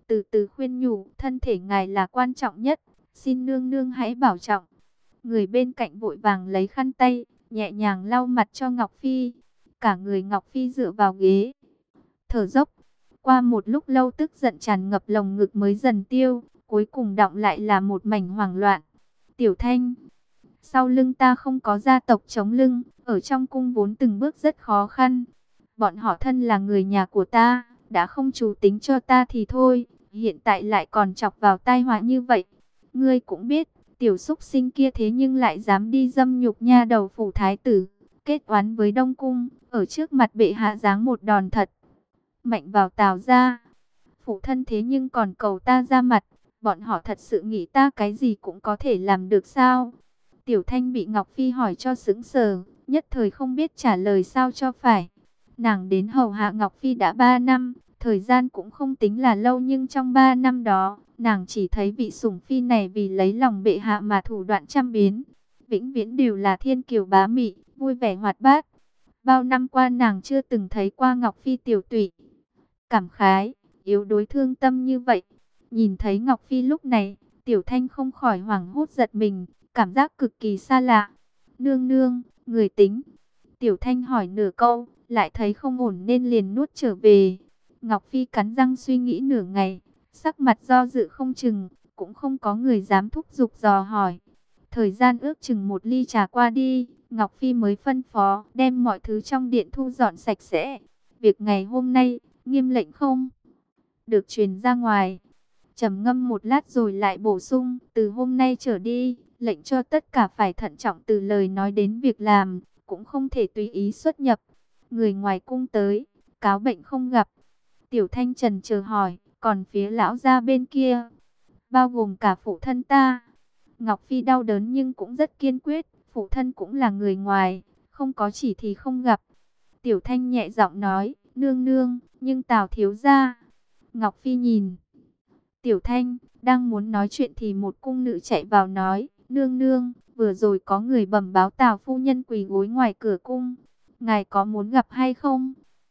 từ từ khuyên nhủ, thân thể ngài là quan trọng nhất, xin nương nương hãy bảo trọng. Người bên cạnh vội vàng lấy khăn tay, nhẹ nhàng lau mặt cho Ngọc Phi. Cả người Ngọc Phi dựa vào ghế, thở dốc. Qua một lúc lâu tức giận tràn ngập lồng ngực mới dần tiêu, cuối cùng đọng lại là một mảnh hoảng loạn. Tiểu Thanh, sau lưng ta không có gia tộc chống lưng, ở trong cung vốn từng bước rất khó khăn. Bọn họ thân là người nhà của ta, đã không chủ tính cho ta thì thôi, hiện tại lại còn chọc vào tai họa như vậy. Ngươi cũng biết, tiểu súc sinh kia thế nhưng lại dám đi dâm nhục nha đầu phủ thái tử, kết oán với Đông Cung, ở trước mặt bệ hạ giáng một đòn thật mạnh vào Tào gia. Phụ thân thế nhưng còn cầu ta ra mặt, bọn họ thật sự nghĩ ta cái gì cũng có thể làm được sao? Tiểu Thanh bị Ngọc Phi hỏi cho sững sờ, nhất thời không biết trả lời sao cho phải. Nàng đến hầu hạ Ngọc Phi đã ba năm, thời gian cũng không tính là lâu, nhưng trong ba năm đó, nàng chỉ thấy vị sủng phi này vì lấy lòng bệ hạ mà thủ đoạn trăm biến. Vĩnh viễn đều là thiên kiều bá mị, vui vẻ hoạt bát. Bao năm qua nàng chưa từng thấy qua Ngọc Phi tiểu tụy, cảm khái, yếu đuối thương tâm như vậy. Nhìn thấy Ngọc Phi lúc này, Tiểu Thanh không khỏi hoảng hốt giật mình, cảm giác cực kỳ xa lạ. Nương nương, người tính. Tiểu Thanh hỏi nửa câu, lại thấy không ổn nên liền nuốt trở về. Ngọc Phi cắn răng suy nghĩ nửa ngày, sắc mặt do dự không chừng, cũng không có người dám thúc giục dò hỏi. Thời gian ước chừng một ly trà qua đi, Ngọc Phi mới phân phó đem mọi thứ trong điện thu dọn sạch sẽ. Việc ngày hôm nay, nghiêm lệnh không được truyền ra ngoài. Trầm ngâm một lát rồi lại bổ sung, từ hôm nay trở đi, lệnh cho tất cả phải thận trọng từ lời nói đến việc làm, cũng không thể tùy ý xuất nhập. Người ngoài cung tới, cáo bệnh không gặp. Tiểu Thanh trần chờ hỏi, còn phía lão gia bên kia, bao gồm cả phụ thân ta. Ngọc Phi đau đớn nhưng cũng rất kiên quyết, phụ thân cũng là người ngoài, không có chỉ thì không gặp. Tiểu Thanh nhẹ giọng nói, nương nương, nhưng Tào thiếu gia. Ngọc Phi nhìn Tiểu Thanh, đang muốn nói chuyện thì một cung nữ chạy vào nói, nương nương, vừa rồi có người bẩm báo Tào phu nhân quỳ gối ngoài cửa cung. Ngài có muốn gặp hay không?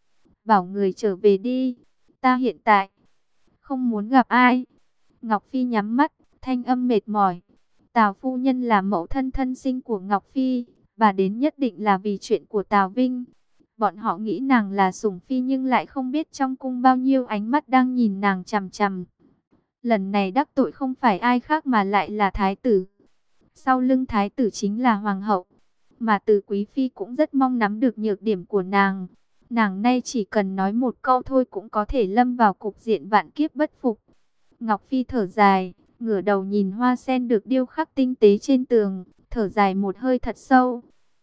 Bảo người trở về đi, ta hiện tại không muốn gặp ai. Ngọc Phi nhắm mắt, thanh âm mệt mỏi. Tào phu nhân là mẫu thân thân sinh của Ngọc Phi, bà đến nhất định là vì chuyện của Tào Vinh. Bọn họ nghĩ nàng là sủng phi nhưng lại không biết trong cung bao nhiêu ánh mắt đang nhìn nàng chằm chằm. Lần này đắc tội không phải ai khác mà lại là thái tử. Sau lưng thái tử chính là hoàng hậu. Mà Từ Quý Phi cũng rất mong nắm được nhược điểm của nàng. Nàng nay chỉ cần nói một câu thôi cũng có thể lâm vào cục diện vạn kiếp bất phục. Ngọc Phi thở dài, ngửa đầu nhìn hoa sen được điêu khắc tinh tế trên tường, thở dài một hơi thật sâu.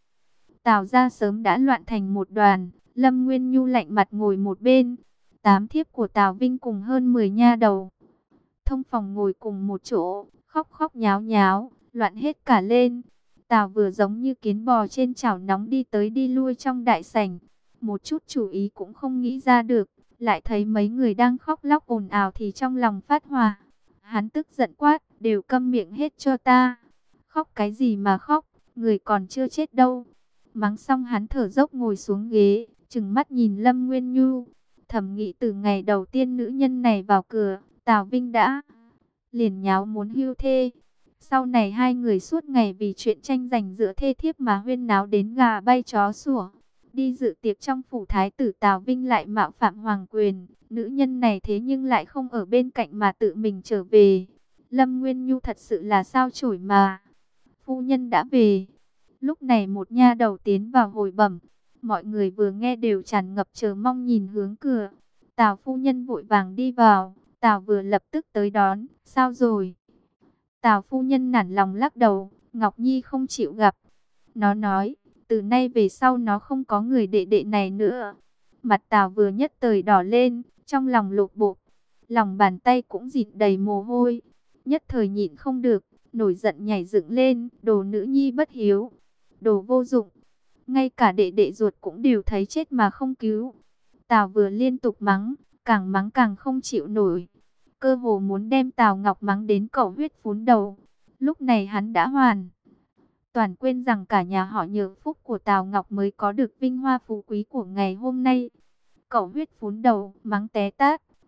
Tào gia sớm đã loạn thành một đoàn, Lâm Nguyên Nhu lạnh mặt ngồi một bên. Tám thiếp của Tào Vinh cùng hơn mười nha đầu thông phòng ngồi cùng một chỗ, khóc khóc nháo nháo, loạn hết cả lên. Tào vừa giống như kiến bò trên chảo nóng đi tới đi lui trong đại sảnh, một chút chủ ý cũng không nghĩ ra được, lại thấy mấy người đang khóc lóc ồn ào thì trong lòng phát hỏa. Hắn tức giận quát, đều câm miệng hết cho ta. Khóc cái gì mà khóc, người còn chưa chết đâu. Mắng xong hắn thở dốc ngồi xuống ghế, trừng mắt nhìn Lâm Nguyên Nhu. Thầm nghĩ từ ngày đầu tiên nữ nhân này vào cửa, Tào Vinh đã liền nháo muốn hưu thê. Sau này hai người suốt ngày vì chuyện tranh giành giữa thê thiếp mà huyên náo đến gà bay chó sủa. Đi dự tiệc trong phủ thái tử, Tào Vinh lại mạo phạm hoàng quyền. Nữ nhân này thế nhưng lại không ở bên cạnh mà tự mình trở về. Lâm Nguyên Nhu thật sự là sao chổi mà. Phu nhân đã về. Lúc này một nha đầu tiến vào hồi bẩm. Mọi người vừa nghe đều tràn ngập chờ mong nhìn hướng cửa. Tào phu nhân vội vàng đi vào. Tào vừa lập tức tới đón. Sao rồi? Tào phu nhân nản lòng lắc đầu. Ngọc Nhi không chịu gặp. Nó nói, từ nay về sau nó không có người đệ đệ này nữa. Mặt Tào vừa nhất thời đỏ lên, trong lòng lột bột. Lòng bàn tay cũng dịn đầy mồ hôi. Nhất thời nhịn không được, nổi giận nhảy dựng lên. Đồ nữ nhi bất hiếu, đồ vô dụng. Ngay cả đệ đệ ruột cũng đều thấy chết mà không cứu. Tào vừa liên tục mắng, càng mắng càng không chịu nổi. Cơ hồ muốn đem Tào Ngọc mắng đến cầu huyết phun đầu. Lúc này hắn đã hoàn toàn quên rằng cả nhà họ nhờ phúc của Tào Ngọc mới có được vinh hoa phú quý của ngày hôm nay. Cẩu huyết phun đầu, mắng té tát,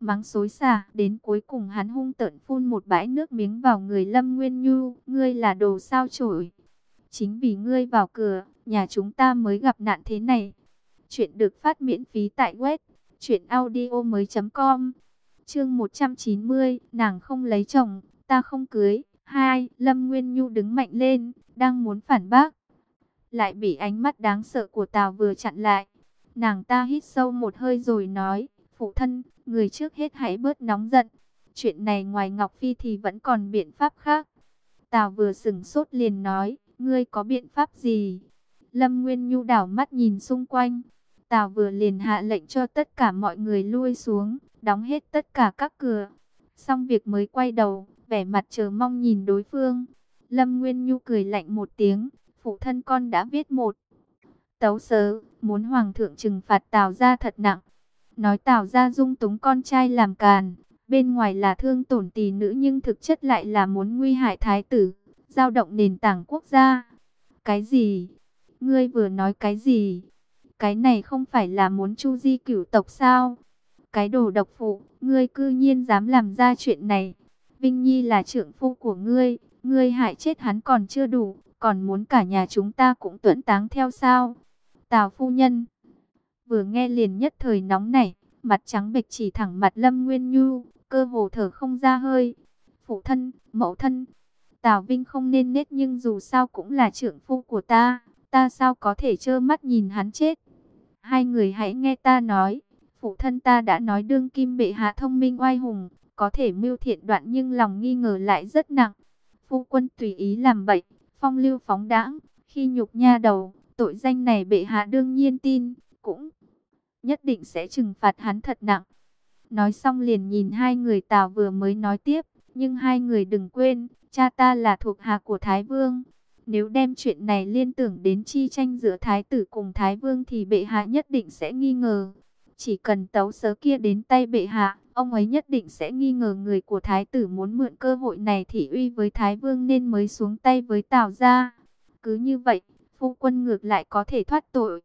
mắng xối xả. Đến cuối cùng hắn hung tợn phun một bãi nước miếng vào người Lâm Nguyên Nhu. Ngươi là đồ sao chổi. Chính vì ngươi vào cửa, nhà chúng ta mới gặp nạn thế này. Chuyện được phát miễn phí tại web truyện audio mới com. Chương một trăm chín mươi, nàng không lấy chồng, ta không cưới. Hai, Lâm Nguyên Nhu đứng mạnh lên, đang muốn phản bác, lại bị ánh mắt đáng sợ của Tào Vừa chặn lại. Nàng ta hít sâu một hơi rồi nói, phụ thân, người trước hết hãy bớt nóng giận. Chuyện này ngoài Ngọc Phi thì vẫn còn biện pháp khác. Tào Vừa sững sốt liền nói, ngươi có biện pháp gì? Lâm Nguyên Nhu đảo mắt nhìn xung quanh. Tào Vừa liền hạ lệnh cho tất cả mọi người lui xuống, đóng hết tất cả các cửa. Xong việc mới quay đầu, vẻ mặt chờ mong nhìn đối phương. Lâm Nguyên Nhu cười lạnh một tiếng, phụ thân con đã viết một tấu sớ, muốn hoàng thượng trừng phạt Tào gia thật nặng. Nói Tào gia dung túng con trai làm càn, bên ngoài là thương tổn tỷ nữ nhưng thực chất lại là muốn nguy hại thái tử, dao động nền tảng quốc gia. Cái gì? Ngươi vừa nói cái gì? Cái này không phải là muốn chu di cửu tộc sao? Cái đồ độc phụ, ngươi cư nhiên dám làm ra chuyện này. Vinh Nhi là trượng phu của ngươi, ngươi hại chết hắn còn chưa đủ, còn muốn cả nhà chúng ta cũng tuẫn táng theo sao? Tào phu nhân vừa nghe liền nhất thời nóng nảy, mặt trắng bệch chỉ thẳng mặt Lâm Nguyên Nhu, cơ hồ thở không ra hơi. Phụ thân, mẫu thân, Tào Vinh không nên nết nhưng dù sao cũng là trượng phu của ta, ta sao có thể trơ mắt nhìn hắn chết? Hai người hãy nghe ta nói, phụ thân ta đã nói đương kim bệ hạ thông minh oai hùng, có thể mưu thiện đoạn nhưng lòng nghi ngờ lại rất nặng. Phu quân tùy ý làm bậy, phong lưu phóng đãng, khi nhục nha đầu, tội danh này bệ hạ đương nhiên tin, cũng nhất định sẽ trừng phạt hắn thật nặng. Nói xong liền nhìn hai người Tào vừa mới nói tiếp, nhưng hai người đừng quên, cha ta là thuộc hạ của Thái Vương. Nếu đem chuyện này liên tưởng đến chi tranh giữa Thái tử cùng Thái Vương thì bệ hạ nhất định sẽ nghi ngờ. Chỉ cần tấu sớ kia đến tay bệ hạ, ông ấy nhất định sẽ nghi ngờ người của Thái tử muốn mượn cơ hội này thị uy với Thái Vương nên mới xuống tay với Tào gia. Cứ như vậy, phu quân ngược lại có thể thoát tội.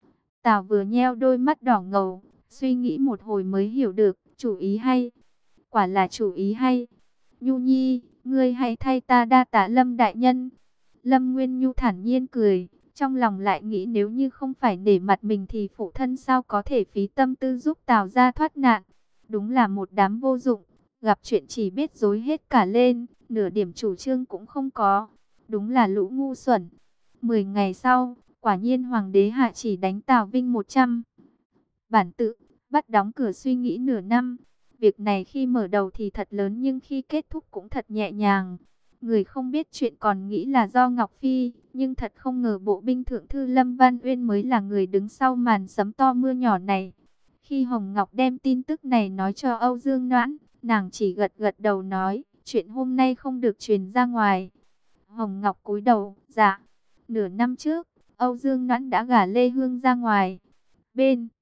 Tào vừa nheo đôi mắt đỏ ngầu, suy nghĩ một hồi mới hiểu được, chủ ý hay. Quả là chủ ý hay. Nhu Nhi, ngươi hãy thay ta đa tạ Lâm đại nhân. Lâm Nguyên Nhu thản nhiên cười, trong lòng lại nghĩ nếu như không phải nể mặt mình thì phụ thân sao có thể phí tâm tư giúp Tào gia thoát nạn. Đúng là một đám vô dụng, gặp chuyện chỉ biết dối hết cả lên, nửa điểm chủ trương cũng không có. Đúng là lũ ngu xuẩn. Mười ngày sau, quả nhiên hoàng đế hạ chỉ đánh Tào Vinh một trăm bản tự, bắt đóng cửa suy nghĩ nửa năm. Việc này khi mở đầu thì thật lớn nhưng khi kết thúc cũng thật nhẹ nhàng. Người không biết chuyện còn nghĩ là do Ngọc Phi, nhưng thật không ngờ bộ binh thượng thư Lâm Văn Uyên mới là người đứng sau màn sấm to mưa nhỏ này. Khi Hồng Ngọc đem tin tức này nói cho Âu Dương Noãn, nàng chỉ gật gật đầu nói, chuyện hôm nay không được truyền ra ngoài. Hồng Ngọc cúi đầu, dạ. Nửa năm trước, Âu Dương Noãn đã gả Lê Hương ra ngoài. Bên